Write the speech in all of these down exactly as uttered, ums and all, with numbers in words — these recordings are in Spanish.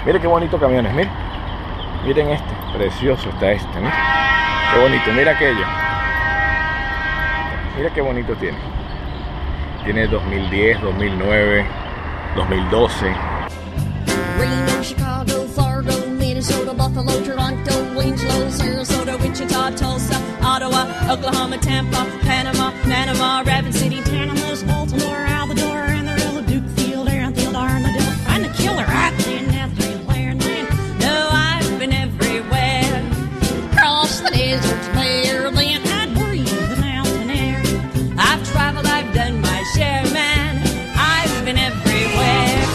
Mire qué bonito camiones, miren. Miren este, precioso está este, miren. Qué bonito, mira aquello. Mira qué bonito tiene. Tiene dos mil diez, dos mil nueve, dos mil doce. Reno, Chicago, Fargo, Minnesota, Buffalo, Toronto, Winslow, Sarasota, Wichita, Tulsa, Ottawa, Oklahoma, Tampa, Panama, Panama, Rapid City, Tanamas, Baltimore, Alvador, Amarillo, Dukefield, Airfield, Armadillo. I'm the killer. I've been everywhere, and then, no, I've been everywhere. Cross the desert, there, then I breathe the mountain air. I've traveled, I've done my share, man. I've been everywhere.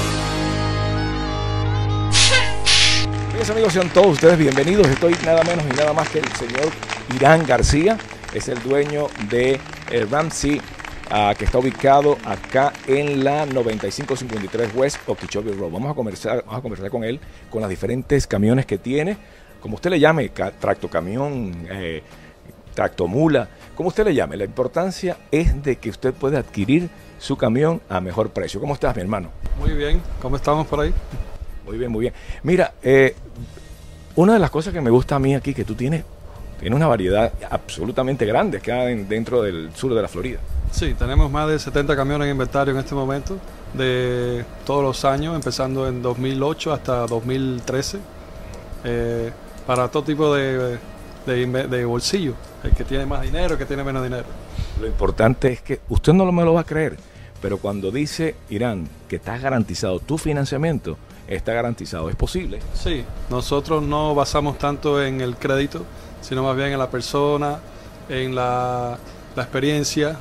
Mis amigos, sean todos ustedes bienvenidos. Estoy nada menos y nada más que el señor Irán García. Es el dueño de eh, Ramsey, uh, que está ubicado acá en la noventa y cinco cincuenta y tres West Okeechobee Road. Vamos a conversar, vamos a conversar con él, con los diferentes camiones que tiene, como usted le llame, tractocamión, eh, tractomula, como usted le llame. La importancia es de que usted pueda adquirir su camión a mejor precio. ¿Cómo estás, mi hermano? Muy bien, ¿cómo estamos por ahí? Muy bien, muy bien. Mira, eh, una de las cosas que me gusta a mí aquí, que tú tienes, tienes una variedad absolutamente grande acá dentro del sur de la Florida. Sí, tenemos más de setenta camiones en inventario en este momento, de todos los años, empezando en dos mil ocho hasta dos mil trece, eh, para todo tipo de, de, de bolsillo, el que tiene más dinero, el que tiene menos dinero. Lo importante es que usted no me lo va a creer, pero cuando dice Irán que está garantizado tu financiamiento, está garantizado, ¿es posible? Sí, nosotros no basamos tanto en el crédito, sino más bien en la persona, en la, la experiencia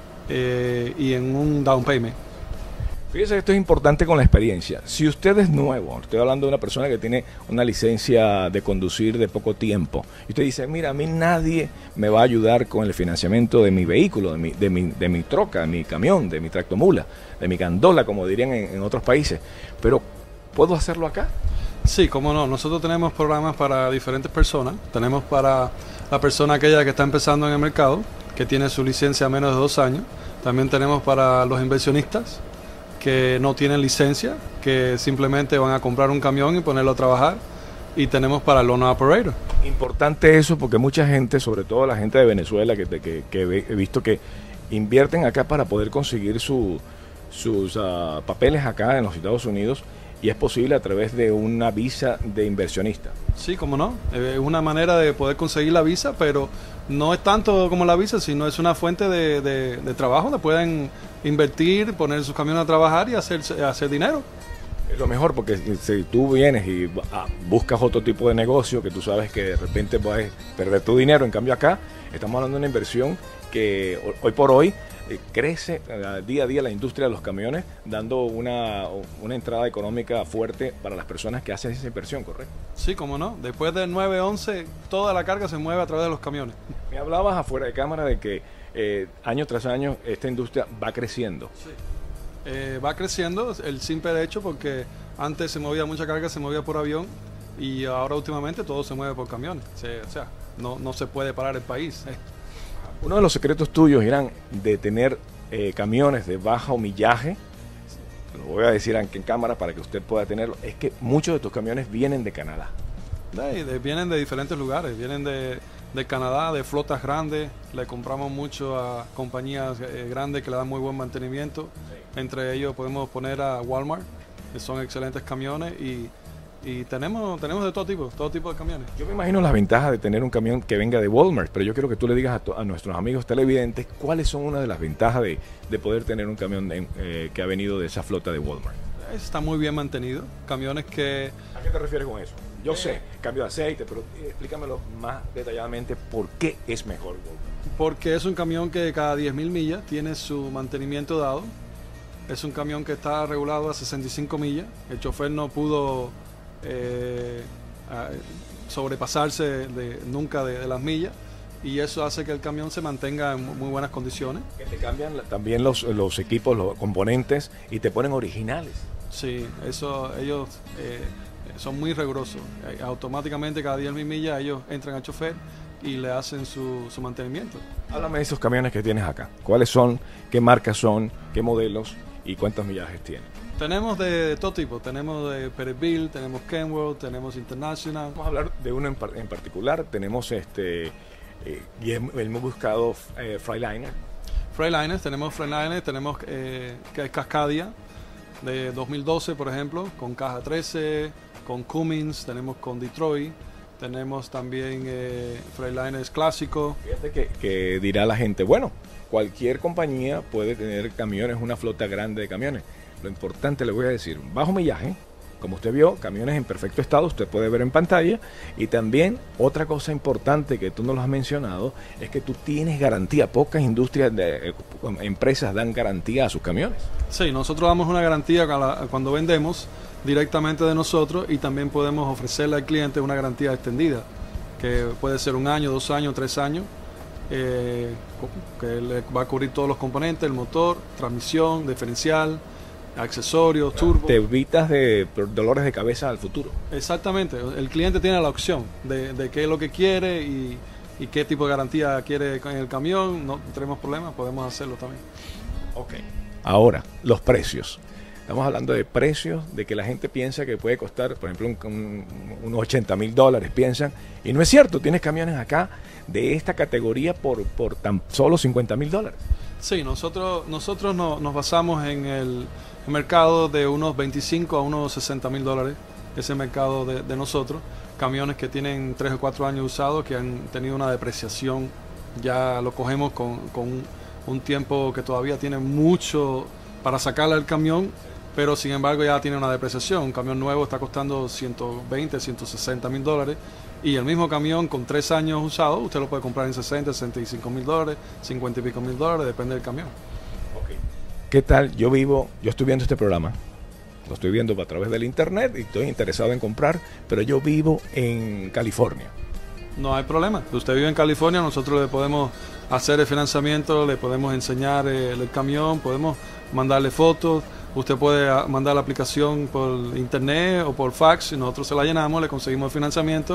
eh, y en un down payment. Fíjese que esto es importante con la experiencia. Si usted es nuevo, estoy hablando de una persona que tiene una licencia de conducir de poco tiempo, y usted dice, mira, a mí nadie me va a ayudar con el financiamiento de mi vehículo, de mi, de mi, de mi troca, de mi camión, de mi tractomula, de mi gandola, como dirían en, en otros países, pero ¿puedo hacerlo acá? Sí, cómo no. Nosotros tenemos programas para diferentes personas. Tenemos para la persona aquella que está empezando en el mercado, que tiene su licencia a menos de dos años. También tenemos para los inversionistas que no tienen licencia, que simplemente van a comprar un camión y ponerlo a trabajar. Y tenemos para el owner operator. Importante eso, porque mucha gente, sobre todo la gente de Venezuela, que, que, que he visto que invierten acá para poder conseguir su, sus uh, papeles acá en los Estados Unidos. Y es posible a través de una visa de inversionista. Sí, cómo no. Es una manera de poder conseguir la visa, pero no es tanto como la visa, sino es una fuente de, de, de trabajo donde pueden invertir, poner sus camiones a trabajar y hacer, hacer dinero. Es lo mejor, porque si tú vienes y ah, buscas otro tipo de negocio que tú sabes que de repente puedes perder tu dinero, en cambio acá estamos hablando de una inversión que hoy por hoy eh, crece eh, día a día la industria de los camiones, dando una, una entrada económica fuerte para las personas que hacen esa inversión, ¿correcto? Sí, cómo no. Después del nueve once, toda la carga se mueve a través de los camiones. Me hablabas afuera de cámara de que eh, año tras año esta industria va creciendo. Sí. Eh, va creciendo el simple hecho porque antes se movía mucha carga, se movía por avión y ahora últimamente todo se mueve por camiones. Se, o sea, no, no se puede parar el país. Eh. Uno de los secretos tuyos, Irán, de tener eh, camiones de bajo millaje, lo voy a decir aquí en cámara para que usted pueda tenerlo, es que muchos de tus camiones vienen de Canadá. De, de, vienen de diferentes lugares, vienen de, de Canadá, de flotas grandes, le compramos mucho a compañías eh, grandes que le dan muy buen mantenimiento, sí. Entre ellos podemos poner a Walmart, que son excelentes camiones y, y tenemos, tenemos de todo tipo, todo tipo de camiones. Yo me imagino las ventajas de tener un camión que venga de Walmart, pero yo quiero que tú le digas a, to, a nuestros amigos televidentes cuáles son una de las ventajas de, de poder tener un camión de, eh, que ha venido de esa flota de Walmart. Está muy bien mantenido, camiones que... ¿A qué te refieres con eso? Yo sé, cambio de aceite, pero explícamelo más detalladamente por qué es mejor Walmart. Porque es un camión que cada diez mil millas tiene su mantenimiento dado. Es un camión que está regulado a sesenta y cinco millas. El chofer no pudo eh, sobrepasarse de, nunca de, de las millas. Y eso hace que el camión se mantenga en muy buenas condiciones. Que te cambian también los, los equipos, los componentes y te ponen originales. Sí, eso ellos eh, son muy rigurosos. Automáticamente cada diez mil millas ellos entran al chofer y le hacen su, su mantenimiento. Háblame de esos camiones que tienes acá. ¿Cuáles son? ¿Qué marcas son? ¿Qué modelos? ¿Y cuántos millajes tienen? Tenemos de, de todo tipo, tenemos de Peterbilt, tenemos Kenworth, tenemos International. Vamos a hablar de uno en, par en particular. Tenemos este eh, y hemos, hemos buscado eh, Freightliner. Freightliner, tenemos Freightliner, tenemos eh, Cascadia de dos mil doce, por ejemplo, con caja trece, con Cummins, tenemos con Detroit, tenemos también eh, Freightliners clásicos. Fíjate que, que dirá la gente, bueno, cualquier compañía puede tener camiones, una flota grande de camiones. Lo importante, le voy a decir, bajo millaje, como usted vio, camiones en perfecto estado, usted puede ver en pantalla. Y también otra cosa importante que tú no lo has mencionado, es que tú tienes garantía. Pocas industrias, de, eh, empresas dan garantía a sus camiones. Sí, nosotros damos una garantía cuando vendemos directamente de nosotros, y también podemos ofrecerle al cliente una garantía extendida, que puede ser un año, dos años, tres años, eh, que le va a cubrir todos los componentes, el motor, transmisión, diferencial, accesorios, turbo. Te evitas de dolores de cabeza al futuro. Exactamente, el cliente tiene la opción de, de qué es lo que quiere y, y qué tipo de garantía quiere en el camión. No tenemos problemas, podemos hacerlo también. Ok, ahora, los precios. Estamos hablando de precios, de que la gente piensa que puede costar, por ejemplo, un, un, unos ochenta mil dólares, piensan, y no es cierto, tienes camiones acá de esta categoría por, por tan solo cincuenta mil dólares. Sí, nosotros, nosotros no, nos basamos en el mercado de unos veinticinco a unos sesenta mil dólares, ese mercado de, de nosotros, camiones que tienen tres o cuatro años usados, que han tenido una depreciación, ya lo cogemos con, con un tiempo que todavía tiene mucho para sacarle al camión, pero sin embargo ya tiene una depreciación. Un camión nuevo está costando ciento veinte, ciento sesenta mil dólares, y el mismo camión con tres años usado usted lo puede comprar en sesenta, sesenta y cinco mil dólares, cincuenta y pico mil dólares, depende del camión. Okay. ¿Qué tal? Yo vivo, yo estoy viendo este programa, lo estoy viendo a través del internet y estoy interesado en comprar, pero yo vivo en California. No hay problema, usted vive en California, nosotros le podemos hacer el financiamiento, le podemos enseñar el, el camión, podemos mandarle fotos. Usted puede mandar la aplicación por internet o por fax, y nosotros se la llenamos, le conseguimos el financiamiento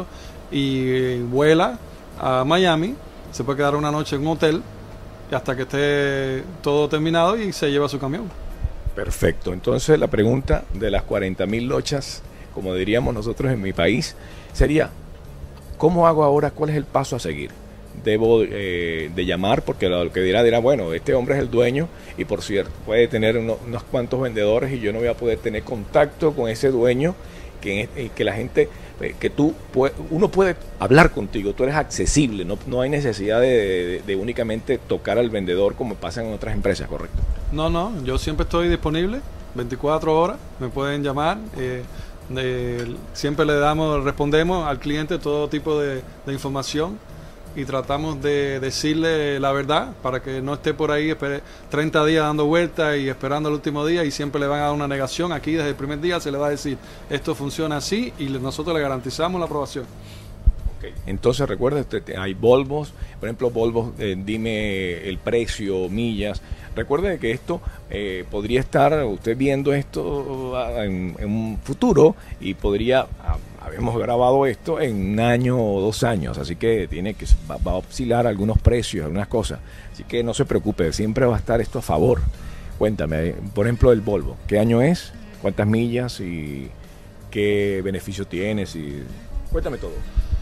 y vuela a Miami. Se puede quedar una noche en un hotel hasta que esté todo terminado y se lleva su camión. Perfecto. Entonces la pregunta de las cuarenta mil lochas, como diríamos nosotros en mi país, sería, ¿cómo hago ahora? ¿Cuál es el paso a seguir? Debo eh, de llamar, porque lo que dirá, dirá, bueno, este hombre es el dueño y por cierto puede tener uno, unos cuantos vendedores y yo no voy a poder tener contacto con ese dueño, que, eh, que la gente, eh, que tú, puede, uno puede hablar contigo, tú eres accesible, no, no hay necesidad de, de, de únicamente tocar al vendedor como pasa en otras empresas, ¿correcto? No, no, yo siempre estoy disponible, veinticuatro horas, me pueden llamar, eh, de, siempre le damos, respondemos al cliente todo tipo de, de información, y tratamos de decirle la verdad para que no esté por ahí espere treinta días dando vueltas y esperando el último día y siempre le van a dar una negación. Aquí desde el primer día se le va a decir esto funciona así y nosotros le garantizamos la aprobación. Okay. Entonces recuerda, hay Volvos, por ejemplo Volvos, eh, dime el precio, millas. Recuerde que esto eh, podría estar usted viendo esto en, en un futuro y podría, habíamos grabado esto en un año o dos años, así que tiene que va, va a oscilar algunos precios, algunas cosas. Así que no se preocupe, siempre va a estar esto a favor. Cuéntame, por ejemplo, el Volvo, ¿qué año es? ¿Cuántas millas y qué beneficio tienes? Y cuéntame todo.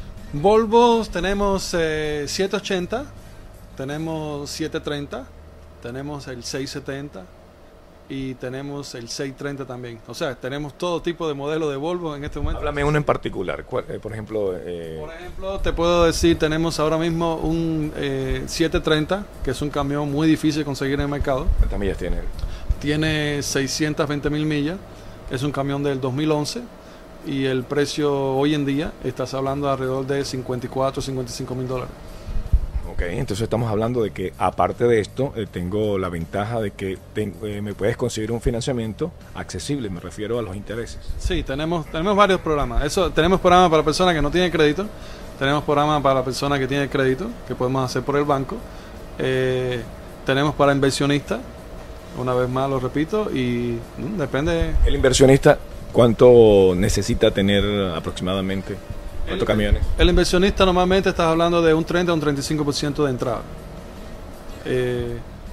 Volvos tenemos eh, setecientos ochenta, tenemos setecientos treinta, tenemos el seiscientos setenta y tenemos el seiscientos treinta también. O sea, tenemos todo tipo de modelos de Volvo en este momento. Háblame uno en particular, ¿cuál, eh, por ejemplo? Eh... Por ejemplo, te puedo decir, tenemos ahora mismo un eh, setecientos treinta, que es un camión muy difícil de conseguir en el mercado. ¿Cuántas millas tiene? Tiene seiscientas veinte mil millas, es un camión del dos mil once. Y el precio hoy en día, estás hablando de alrededor de cincuenta y cuatro, cincuenta y cinco mil dólares. Ok, entonces estamos hablando de que aparte de esto, eh, tengo la ventaja de que te, eh, me puedes conseguir un financiamiento accesible, me refiero a los intereses. Sí, tenemos tenemos varios programas. Eso, tenemos programas para personas que no tienen crédito, tenemos programas para personas que tienen crédito, que podemos hacer por el banco. Eh, tenemos para inversionistas, una vez más lo repito, y mm, depende... El inversionista... ¿Cuánto necesita tener aproximadamente? ¿Cuántos el, camiones? El inversionista normalmente estás hablando de un treinta a un treinta y cinco por ciento de entrada. Eh,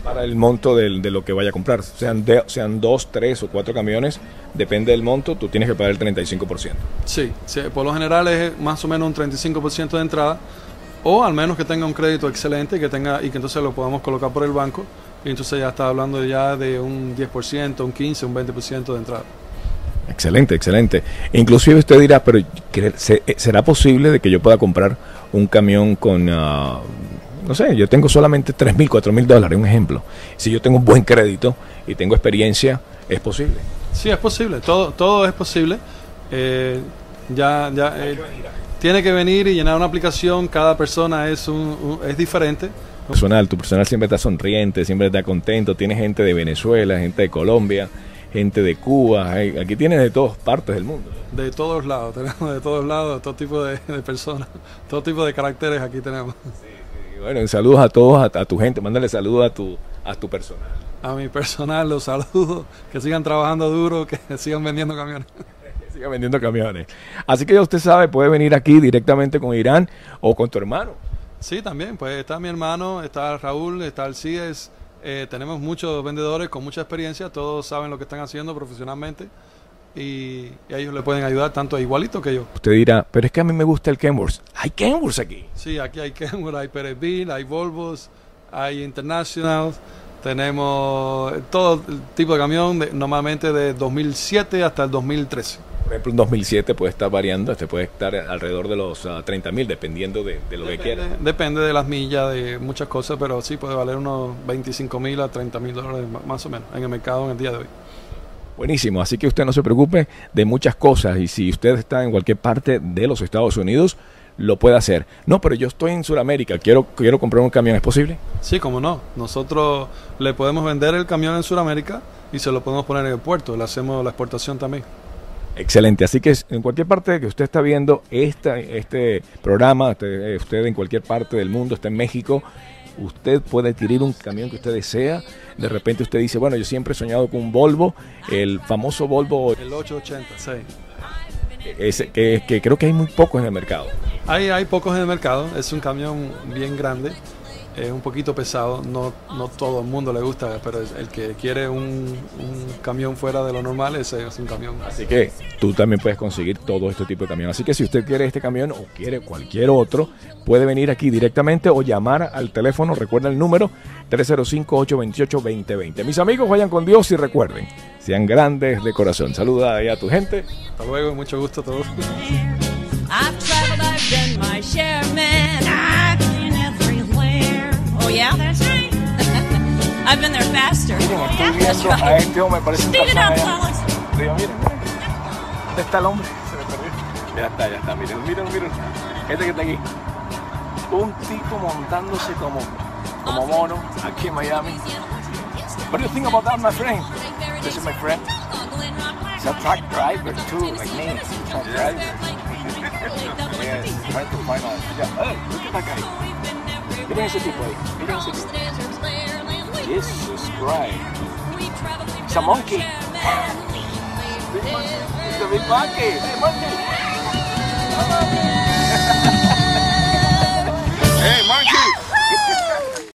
Para el monto del, de lo que vaya a comprar. Sean, de, sean dos, tres o cuatro camiones, depende del monto, tú tienes que pagar el treinta y cinco por ciento. Sí, sí, por lo general es más o menos un treinta y cinco por ciento de entrada, o al menos que tenga un crédito excelente y que tenga y que entonces lo podamos colocar por el banco, y entonces ya está hablando ya de un diez por ciento, un quince por ciento, un veinte por ciento de entrada. Excelente, excelente. Inclusive usted dirá, pero ¿será posible de que yo pueda comprar un camión con... Uh, no sé, yo tengo solamente tres mil, cuatro mil dólares, un ejemplo. Si yo tengo un buen crédito y tengo experiencia, ¿es posible? Sí, es posible, todo todo es posible. Eh, ya ya eh, tiene que venir y llenar una aplicación, cada persona es un, un es diferente. Personal, tu personal siempre está sonriente, siempre está contento, tiene gente de Venezuela, gente de Colombia, gente de Cuba, aquí tienes de todas partes del mundo. De todos lados, tenemos de todos lados, todo tipo de, de personas, todo tipo de caracteres aquí tenemos. Sí. Bueno, saludos a todos, a, a tu gente, mándale saludos a tu, a tu personal. A mi personal los saludo, que sigan trabajando duro, que sigan vendiendo camiones. Que sigan vendiendo camiones. Así que ya usted sabe, puede venir aquí directamente con Irán o con tu hermano. Sí, también, pues está mi hermano, está Raúl, está Alcides, eh, tenemos muchos vendedores con mucha experiencia, todos saben lo que están haciendo profesionalmente. Y, y ellos le pueden ayudar tanto igualito que yo. Usted dirá, pero es que a mí me gusta el Kenworth. ¿Hay Kenworth aquí? Sí, aquí hay Kenworth, hay Peterbilt, hay Volvos, hay International, tenemos todo el tipo de camión, de, normalmente de dos mil siete hasta el dos mil trece. Por ejemplo, en dos mil siete puede estar variando, este puede estar alrededor de los uh, treinta mil, dependiendo de, de lo depende, que quiera. Depende de las millas, de muchas cosas, pero sí puede valer unos veinticinco mil a treinta mil dólares más o menos en el mercado en el día de hoy. Buenísimo, así que usted no se preocupe de muchas cosas y si usted está en cualquier parte de los Estados Unidos, lo puede hacer. No, pero yo estoy en Sudamérica, quiero, quiero comprar un camión, ¿es posible? Sí, cómo no. Nosotros le podemos vender el camión en Sudamérica y se lo podemos poner en el puerto, le hacemos la exportación también. Excelente, así que en cualquier parte que usted está viendo esta, este programa, usted, usted en cualquier parte del mundo, está en México, usted puede adquirir un camión que usted desea. De repente usted dice, bueno, yo siempre he soñado con un Volvo, el famoso Volvo, el ochocientos ochenta, sí. Ese, que, que creo que hay muy pocos en el mercado. Hay, hay pocos en el mercado, es un camión bien grande, es un poquito pesado, no, no todo el mundo le gusta, pero el que quiere un, un camión fuera de lo normal, ese es un camión. Así que tú también puedes conseguir todo este tipo de camión. Así que si usted quiere este camión o quiere cualquier otro, puede venir aquí directamente o llamar al teléfono, recuerda el número tres cero cinco, ocho dos ocho, dos cero dos cero. Mis amigos, vayan con Dios y recuerden, sean grandes de corazón. Saluda ahí a tu gente. Hasta luego, mucho gusto a todos. I've traveled, I've done my share, man. I've been everywhere. Oh yeah, that's right. I've been there faster. Miren, estoy Yeah, that's viendo a right. este hombre, parece un Speed it tarzán up, allá. fellas. Digo, miren, miren. ¿Dónde está el hombre? Se me perdió. Ya está, ya está. Miren, miren, miren. Este que está aquí. Un tipo montándose como, como mono aquí en Miami. What do you think about that, my friend? This is my friend. He's a truck driver too, like me. Truck driver. Yes, trying to find out. Yeah. Hey, look at that guy. Miren ese tipo ahí. Miren ese tipo. Jesus Christ. It's a monkey. Big monkey. It's a big monkey. Hey, monkey.